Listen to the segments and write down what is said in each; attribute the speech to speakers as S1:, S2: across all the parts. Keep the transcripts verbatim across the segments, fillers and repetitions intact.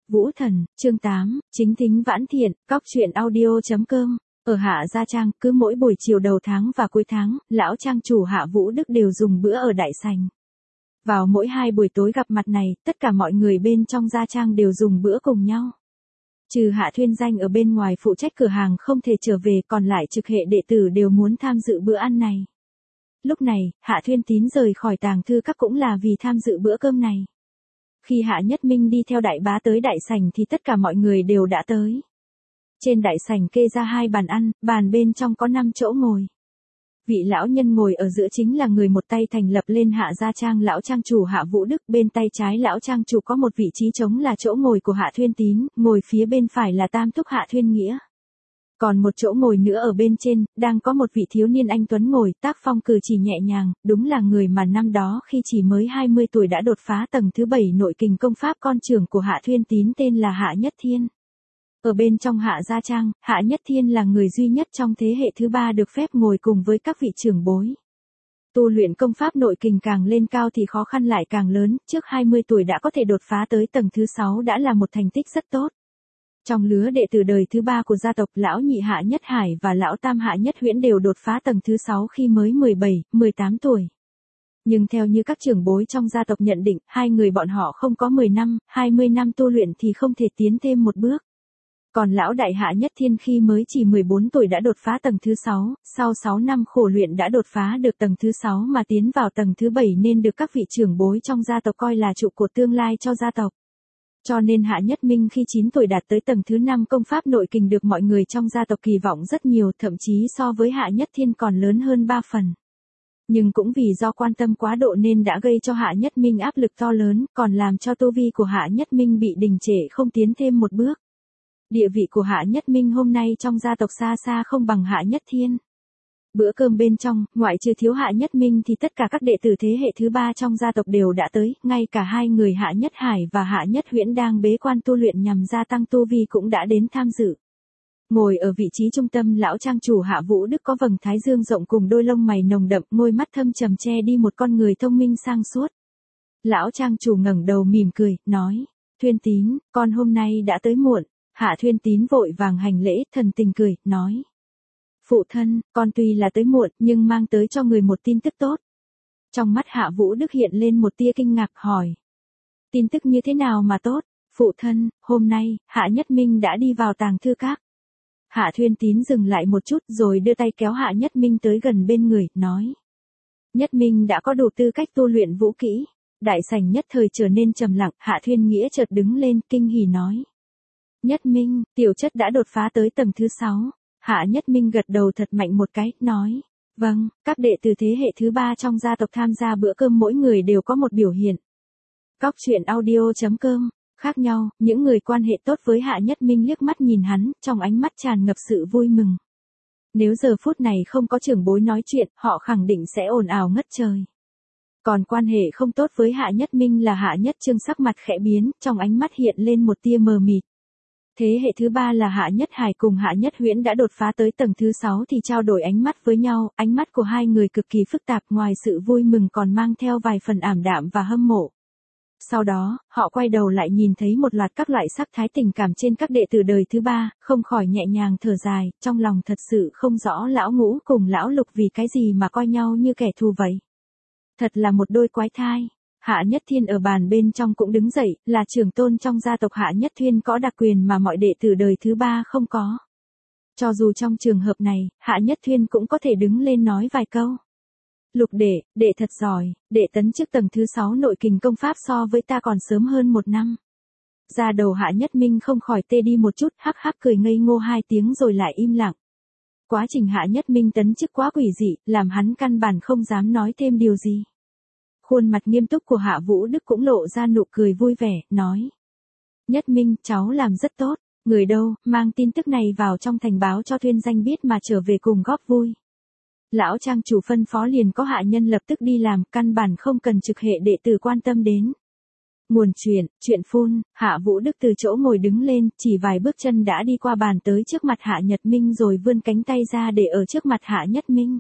S1: Vũ Thần, chương tám, Chính Thính Vãn Thiện, cóc truyện audio.com. Ở Hạ Gia Trang, cứ mỗi buổi chiều đầu tháng và cuối tháng, lão trang chủ Hạ Vũ Đức đều dùng bữa ở đại sảnh. Vào mỗi hai buổi tối gặp mặt này, tất cả mọi người bên trong Gia Trang đều dùng bữa cùng nhau. Trừ Hạ Thuyên Danh ở bên ngoài phụ trách cửa hàng không thể trở về, còn lại trực hệ đệ tử đều muốn tham dự bữa ăn này. Lúc này, Hạ Thuyên Tín rời khỏi tàng thư các cũng là vì tham dự bữa cơm này. Khi Hạ Nhất Minh đi theo đại bá tới đại sảnh thì tất cả mọi người đều đã tới. Trên đại sảnh kê ra hai bàn ăn, bàn bên trong có năm chỗ ngồi. Vị lão nhân ngồi ở giữa chính là người một tay thành lập lên Hạ Gia Trang lão trang chủ Hạ Vũ Đức, bên tay trái lão trang chủ có một vị trí trống là chỗ ngồi của Hạ Thuyên Tín, ngồi phía bên phải là tam thúc Hạ Thuyên Nghĩa. Còn một chỗ ngồi nữa ở bên trên, đang có một vị thiếu niên anh tuấn ngồi, tác phong cử chỉ nhẹ nhàng, đúng là người mà năm đó khi chỉ mới hai mươi tuổi đã đột phá tầng thứ bảy nội kình công pháp con trưởng của Hạ Thuyên Tín, tên là Hạ Nhất Thiên. Ở bên trong Hạ Gia Trang, Hạ Nhất Thiên là người duy nhất trong thế hệ thứ ba được phép ngồi cùng với các vị trưởng bối. Tu luyện công pháp nội kình càng lên cao thì khó khăn lại càng lớn, trước hai mươi tuổi đã có thể đột phá tới tầng thứ sáu đã là một thành tích rất tốt. Trong lứa đệ tử đời thứ ba của gia tộc, lão nhị Hạ Nhất Hải và lão tam Hạ Nhất Huyễn đều đột phá tầng thứ sáu khi mới mười bảy, mười tám tuổi. Nhưng theo như các trưởng bối trong gia tộc nhận định, hai người bọn họ không có mười năm, hai mươi năm tu luyện thì không thể tiến thêm một bước. Còn lão đại Hạ Nhất Thiên khi mới chỉ mười bốn tuổi đã đột phá tầng thứ sáu, sau sáu năm khổ luyện đã đột phá được tầng thứ sáu mà tiến vào tầng thứ bảy nên được các vị trưởng bối trong gia tộc coi là trụ cột tương lai cho gia tộc. Cho nên Hạ Nhất Minh khi chín tuổi đạt tới tầng thứ năm công pháp nội kình được mọi người trong gia tộc kỳ vọng rất nhiều, thậm chí so với Hạ Nhất Thiên còn lớn hơn ba phần. Nhưng cũng vì do quan tâm quá độ nên đã gây cho Hạ Nhất Minh áp lực to lớn, còn làm cho tu vi của Hạ Nhất Minh bị đình trệ không tiến thêm một bước. Địa vị của Hạ Nhất Minh hôm nay trong gia tộc xa xa không bằng Hạ Nhất Thiên. Bữa cơm bên trong, ngoại trừ thiếu Hạ Nhất Minh thì tất cả các đệ tử thế hệ thứ ba trong gia tộc đều đã tới, ngay cả hai người Hạ Nhất Hải và Hạ Nhất Huyễn đang bế quan tu luyện nhằm gia tăng tu vi cũng đã đến tham dự. Ngồi ở vị trí trung tâm lão trang chủ Hạ Vũ Đức có vầng thái dương rộng cùng đôi lông mày nồng đậm, môi mắt thâm trầm che đi một con người thông minh sang suốt. Lão trang chủ ngẩng đầu mỉm cười, nói: "Thuyên Tín, con hôm nay đã tới muộn." Hạ Thuyên Tín vội vàng hành lễ, thần tình cười, nói: "Phụ thân, con tuy là tới muộn nhưng mang tới cho người một tin tức tốt." Trong mắt Hạ Vũ Đức hiện lên một tia kinh ngạc, hỏi: "Tin tức như thế nào mà tốt?" "Phụ thân, hôm nay, Hạ Nhất Minh đã đi vào tàng thư các." Hạ Thuyên Tín dừng lại một chút rồi đưa tay kéo Hạ Nhất Minh tới gần bên người, nói: "Nhất Minh đã có đủ tư cách tu luyện vũ kỹ." Đại sảnh nhất thời trở nên trầm lặng, Hạ Thuyên Nghĩa chợt đứng lên, kinh hỉ nói: "Nhất Minh, tiểu chất đã đột phá tới tầng thứ sáu." Hạ Nhất Minh gật đầu thật mạnh một cái, nói: "Vâng." Các đệ tử thế hệ thứ ba trong gia tộc tham gia bữa cơm mỗi người đều có một biểu hiện. Cóc truyện audio.com. Khác nhau, những người quan hệ tốt với Hạ Nhất Minh liếc mắt nhìn hắn, trong ánh mắt tràn ngập sự vui mừng. Nếu giờ phút này không có trưởng bối nói chuyện, họ khẳng định sẽ ồn ào ngất trời. Còn quan hệ không tốt với Hạ Nhất Minh là Hạ Nhất Trương, sắc mặt khẽ biến, trong ánh mắt hiện lên một tia mờ mịt. Thế hệ thứ ba là Hạ Nhất Hải cùng Hạ Nhất Huyễn đã đột phá tới tầng thứ sáu thì trao đổi ánh mắt với nhau, ánh mắt của hai người cực kỳ phức tạp, ngoài sự vui mừng còn mang theo vài phần ảm đạm và hâm mộ. Sau đó, họ quay đầu lại nhìn thấy một loạt các loại sắc thái tình cảm trên các đệ tử đời thứ ba, không khỏi nhẹ nhàng thở dài, trong lòng thật sự không rõ lão Ngũ cùng lão Lục vì cái gì mà coi nhau như kẻ thù vậy. Thật là một đôi quái thai. Hạ Nhất Thiên ở bàn bên trong cũng đứng dậy, là trưởng tôn trong gia tộc Hạ Nhất Thiên có đặc quyền mà mọi đệ tử đời thứ ba không có. Cho dù trong trường hợp này, Hạ Nhất Thiên cũng có thể đứng lên nói vài câu. "Lục đệ, đệ thật giỏi, đệ tấn chức tầng thứ sáu nội kình công pháp so với ta còn sớm hơn một năm." Da đầu Hạ Nhất Minh không khỏi tê đi một chút, hắc hắc cười ngây ngô hai tiếng rồi lại im lặng. Quá trình Hạ Nhất Minh tấn chức quá quỷ dị, làm hắn căn bản không dám nói thêm điều gì. Khuôn mặt nghiêm túc của Hạ Vũ Đức cũng lộ ra nụ cười vui vẻ, nói: "Nhất Minh, cháu làm rất tốt, người đâu, mang tin tức này vào trong thành báo cho Thuyên Danh biết mà trở về cùng góp vui." Lão trang chủ phân phó liền có hạ nhân lập tức đi làm, căn bản không cần trực hệ đệ tử quan tâm đến. Nguồn chuyện, chuyện phun, Hạ Vũ Đức từ chỗ ngồi đứng lên, chỉ vài bước chân đã đi qua bàn tới trước mặt Hạ Nhất Minh rồi vươn cánh tay ra để ở trước mặt Hạ Nhất Minh.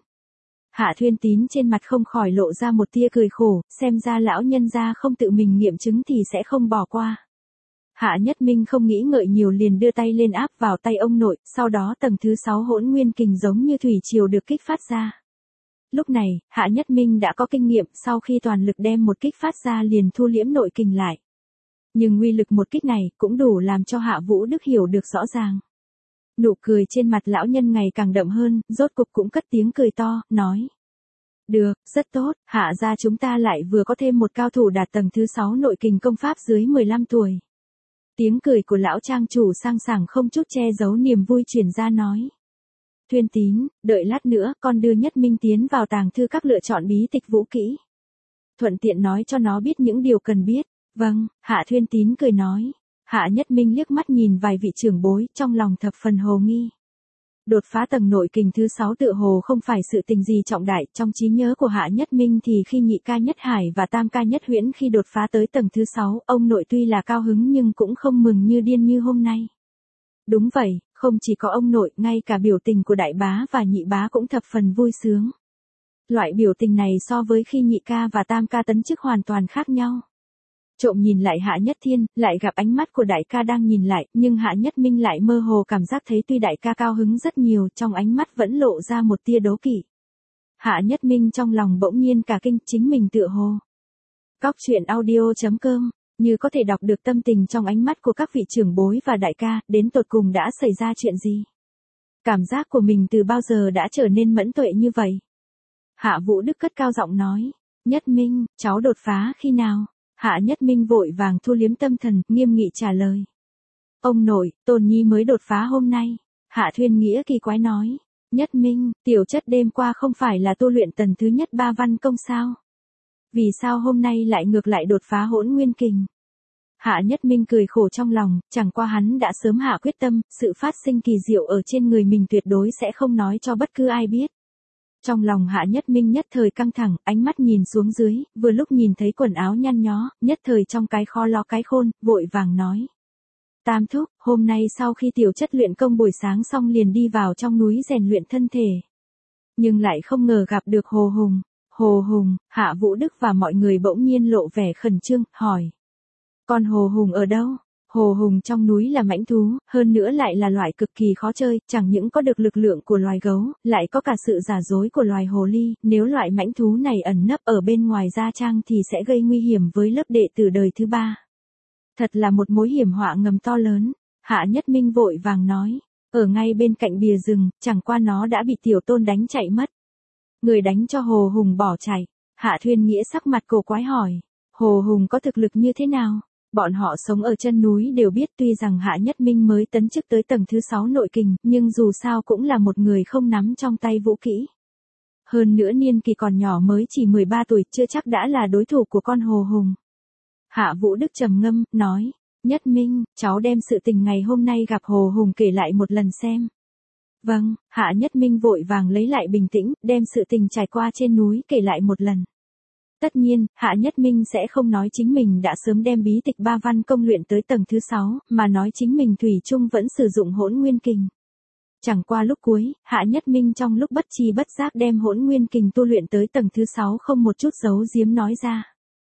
S1: Hạ Thuyên Tín trên mặt không khỏi lộ ra một tia cười khổ, xem ra lão nhân gia không tự mình nghiệm chứng thì sẽ không bỏ qua. Hạ Nhất Minh không nghĩ ngợi nhiều liền đưa tay lên áp vào tay ông nội, sau đó tầng thứ sáu hỗn nguyên kình giống như thủy triều được kích phát ra. Lúc này, Hạ Nhất Minh đã có kinh nghiệm, sau khi toàn lực đem một kích phát ra liền thu liễm nội kình lại. Nhưng uy lực một kích này cũng đủ làm cho Hạ Vũ Đức hiểu được rõ ràng. Nụ cười trên mặt lão nhân ngày càng đậm hơn, rốt cục cũng cất tiếng cười to, nói. Được, rất tốt, Hạ gia chúng ta lại vừa có thêm một cao thủ đạt tầng thứ sáu nội kình công pháp dưới mười lăm tuổi. Tiếng cười của lão trang chủ sang sảng không chút che giấu niềm vui truyền ra nói. Thuyên Tín, đợi lát nữa con đưa Nhất Minh tiến vào tàng thư các lựa chọn bí tịch vũ kỹ. Thuận tiện nói cho nó biết những điều cần biết. Vâng, Hạ Thuyên Tín cười nói. Hạ Nhất Minh liếc mắt nhìn vài vị trưởng bối, trong lòng thập phần hồ nghi. Đột phá tầng nội kình thứ sáu tự hồ không phải sự tình gì trọng đại, trong trí nhớ của Hạ Nhất Minh thì khi nhị ca Nhất Hải và tam ca Nhất Huyễn khi đột phá tới tầng thứ sáu, ông nội tuy là cao hứng nhưng cũng không mừng như điên như hôm nay. Đúng vậy, không chỉ có ông nội, ngay cả biểu tình của đại bá và nhị bá cũng thập phần vui sướng. Loại biểu tình này so với khi nhị ca và tam ca tấn chức hoàn toàn khác nhau. Trộm nhìn lại Hạ Nhất Thiên, lại gặp ánh mắt của đại ca đang nhìn lại, nhưng Hạ Nhất Minh lại mơ hồ cảm giác thấy tuy đại ca cao hứng rất nhiều, trong ánh mắt vẫn lộ ra một tia đố kỵ. Hạ Nhất Minh trong lòng bỗng nhiên cả kinh, chính mình tựa hồ. Cóc truyện audio chấm com, như có thể đọc được tâm tình trong ánh mắt của các vị trưởng bối và đại ca, đến tột cùng đã xảy ra chuyện gì. Cảm giác của mình từ bao giờ đã trở nên mẫn tuệ như vậy. Hạ Vũ Đức cất cao giọng nói, Nhất Minh, cháu đột phá khi nào? Hạ Nhất Minh vội vàng thu liếm tâm thần, nghiêm nghị trả lời. Ông nội, Tôn Nhi mới đột phá hôm nay. Hạ Thuyên Nghĩa kỳ quái nói. Nhất Minh, tiểu chất đêm qua không phải là tu luyện tầng thứ nhất ba văn công sao? Vì sao hôm nay lại ngược lại đột phá hỗn nguyên kình? Hạ Nhất Minh cười khổ trong lòng, chẳng qua hắn đã sớm hạ quyết tâm, sự phát sinh kỳ diệu ở trên người mình tuyệt đối sẽ không nói cho bất cứ ai biết. Trong lòng Hạ Nhất Minh nhất thời căng thẳng, ánh mắt nhìn xuống dưới, vừa lúc nhìn thấy quần áo nhăn nhó, nhất thời trong cái kho lo cái khôn, vội vàng nói. Tam thúc, hôm nay sau khi tiểu chất luyện công buổi sáng xong liền đi vào trong núi rèn luyện thân thể. Nhưng lại không ngờ gặp được Hồ Hùng. Hồ Hùng, Hạ Vũ Đức và mọi người bỗng nhiên lộ vẻ khẩn trương, hỏi. Con Hồ Hùng ở đâu? Hồ Hùng trong núi là mãnh thú, hơn nữa lại là loại cực kỳ khó chơi, chẳng những có được lực lượng của loài gấu, lại có cả sự giả dối của loài hồ ly, nếu loại mãnh thú này ẩn nấp ở bên ngoài gia trang thì sẽ gây nguy hiểm với lớp đệ tử đời thứ ba. Thật là một mối hiểm họa ngầm to lớn, Hạ Nhất Minh vội vàng nói, ở ngay bên cạnh bìa rừng, chẳng qua nó đã bị tiểu tôn đánh chạy mất. Người đánh cho Hồ Hùng bỏ chạy, Hạ Thuyên Nghĩa sắc mặt cổ quái hỏi, Hồ Hùng có thực lực như thế nào? Bọn họ sống ở chân núi đều biết tuy rằng Hạ Nhất Minh mới tấn chức tới tầng thứ sáu nội kình, nhưng dù sao cũng là một người không nắm trong tay vũ kỹ. Hơn nữa niên kỳ còn nhỏ mới chỉ mười ba tuổi, chưa chắc đã là đối thủ của con Hồ Hùng. Hạ Vũ Đức trầm ngâm, nói, Nhất Minh, cháu đem sự tình ngày hôm nay gặp Hồ Hùng kể lại một lần xem. Vâng, Hạ Nhất Minh vội vàng lấy lại bình tĩnh, đem sự tình trải qua trên núi kể lại một lần. Tất nhiên, Hạ Nhất Minh sẽ không nói chính mình đã sớm đem bí tịch ba văn công luyện tới tầng thứ sáu, mà nói chính mình thủy chung vẫn sử dụng hỗn nguyên kình. Chẳng qua lúc cuối, Hạ Nhất Minh trong lúc bất tri bất giác đem hỗn nguyên kình tu luyện tới tầng thứ sáu không một chút giấu giếm nói ra.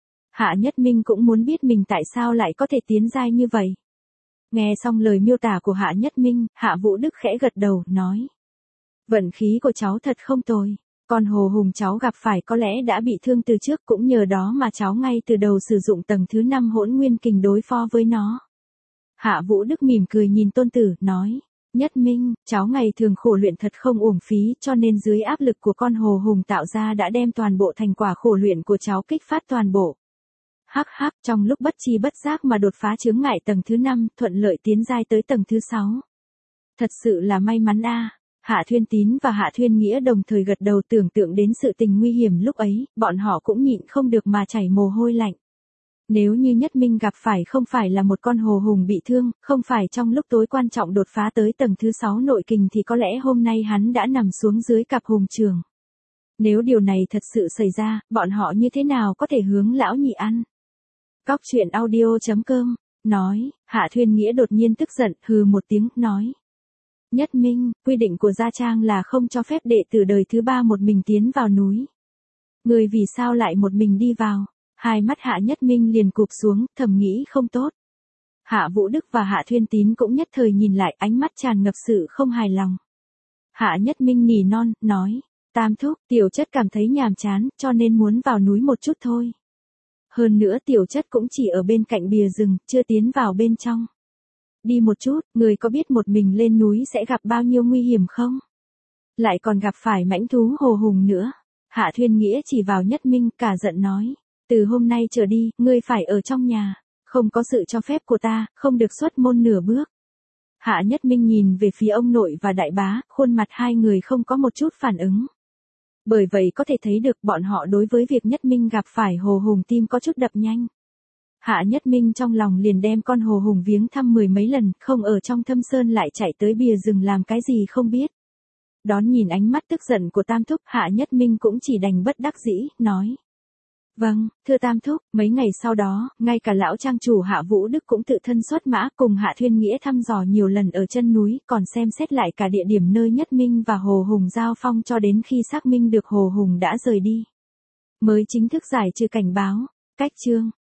S1: Hạ Nhất Minh cũng muốn biết mình tại sao lại có thể tiến giai như vậy. Nghe xong lời miêu tả của Hạ Nhất Minh, Hạ Vũ Đức khẽ gật đầu, nói. Vận khí của cháu thật không tồi. Còn Hồ Hùng cháu gặp phải có lẽ đã bị thương từ trước, cũng nhờ đó mà cháu ngay từ đầu sử dụng tầng thứ năm hỗn nguyên kình đối phó với nó. Hạ Vũ Đức mỉm cười nhìn tôn tử, nói. Nhất Minh, cháu ngày thường khổ luyện thật không uổng phí, cho nên dưới áp lực của con Hồ Hùng tạo ra đã đem toàn bộ thành quả khổ luyện của cháu kích phát toàn bộ. Hắc hắc, trong lúc bất chi bất giác mà đột phá chướng ngại tầng thứ năm, thuận lợi tiến giai tới tầng thứ sáu. Thật sự là may mắn a. À. Hạ Thuyên Tín và Hạ Thuyên Nghĩa đồng thời gật đầu, tưởng tượng đến sự tình nguy hiểm lúc ấy, bọn họ cũng nhịn không được mà chảy mồ hôi lạnh. Nếu như Nhất Minh gặp phải không phải là một con Hồ Hùng bị thương, không phải trong lúc tối quan trọng đột phá tới tầng thứ sáu nội kình thì có lẽ hôm nay hắn đã nằm xuống dưới cặp hùng trường. Nếu điều này thật sự xảy ra, bọn họ như thế nào có thể hướng lão nhị ăn? Cóc truyện audio chấm com, nói, Hạ Thuyên Nghĩa đột nhiên tức giận, hừ một tiếng, nói. Nhất Minh, quy định của gia trang là không cho phép đệ tử đời thứ ba một mình tiến vào núi. Người vì sao lại một mình đi vào? Hai mắt Hạ Nhất Minh liền cụp xuống, thầm nghĩ không tốt. Hạ Vũ Đức và Hạ Thuyên Tín cũng nhất thời nhìn lại, ánh mắt tràn ngập sự không hài lòng. Hạ Nhất Minh nỉ non, nói, Tam thúc, tiểu chất cảm thấy nhàm chán, cho nên muốn vào núi một chút thôi. Hơn nữa tiểu chất cũng chỉ ở bên cạnh bìa rừng, chưa tiến vào bên trong. Đi một chút, người có biết một mình lên núi sẽ gặp bao nhiêu nguy hiểm không? Lại còn gặp phải mãnh thú hồ hùng nữa. Hạ Thuyên Nghĩa chỉ vào Nhất Minh, cả giận nói, từ hôm nay trở đi, ngươi phải ở trong nhà, không có sự cho phép của ta, không được xuất môn nửa bước. Hạ Nhất Minh nhìn về phía ông nội và đại bá, khuôn mặt hai người không có một chút phản ứng. Bởi vậy có thể thấy được bọn họ đối với việc Nhất Minh gặp phải hồ hùng tim có chút đập nhanh. Hạ Nhất Minh trong lòng liền đem con hồ hùng viếng thăm mười mấy lần, không ở trong thâm sơn lại chạy tới bìa rừng làm cái gì không biết. Đón nhìn ánh mắt tức giận của Tam thúc, Hạ Nhất Minh cũng chỉ đành bất đắc dĩ, nói. Vâng, thưa Tam thúc, mấy ngày sau đó, ngay cả lão trang chủ Hạ Vũ Đức cũng tự thân xuất mã cùng Hạ Thuyên Nghĩa thăm dò nhiều lần ở chân núi, còn xem xét lại cả địa điểm nơi Nhất Minh và Hồ Hùng giao phong cho đến khi xác minh được Hồ Hùng đã rời đi. Mới chính thức giải trừ cảnh báo. Cách chương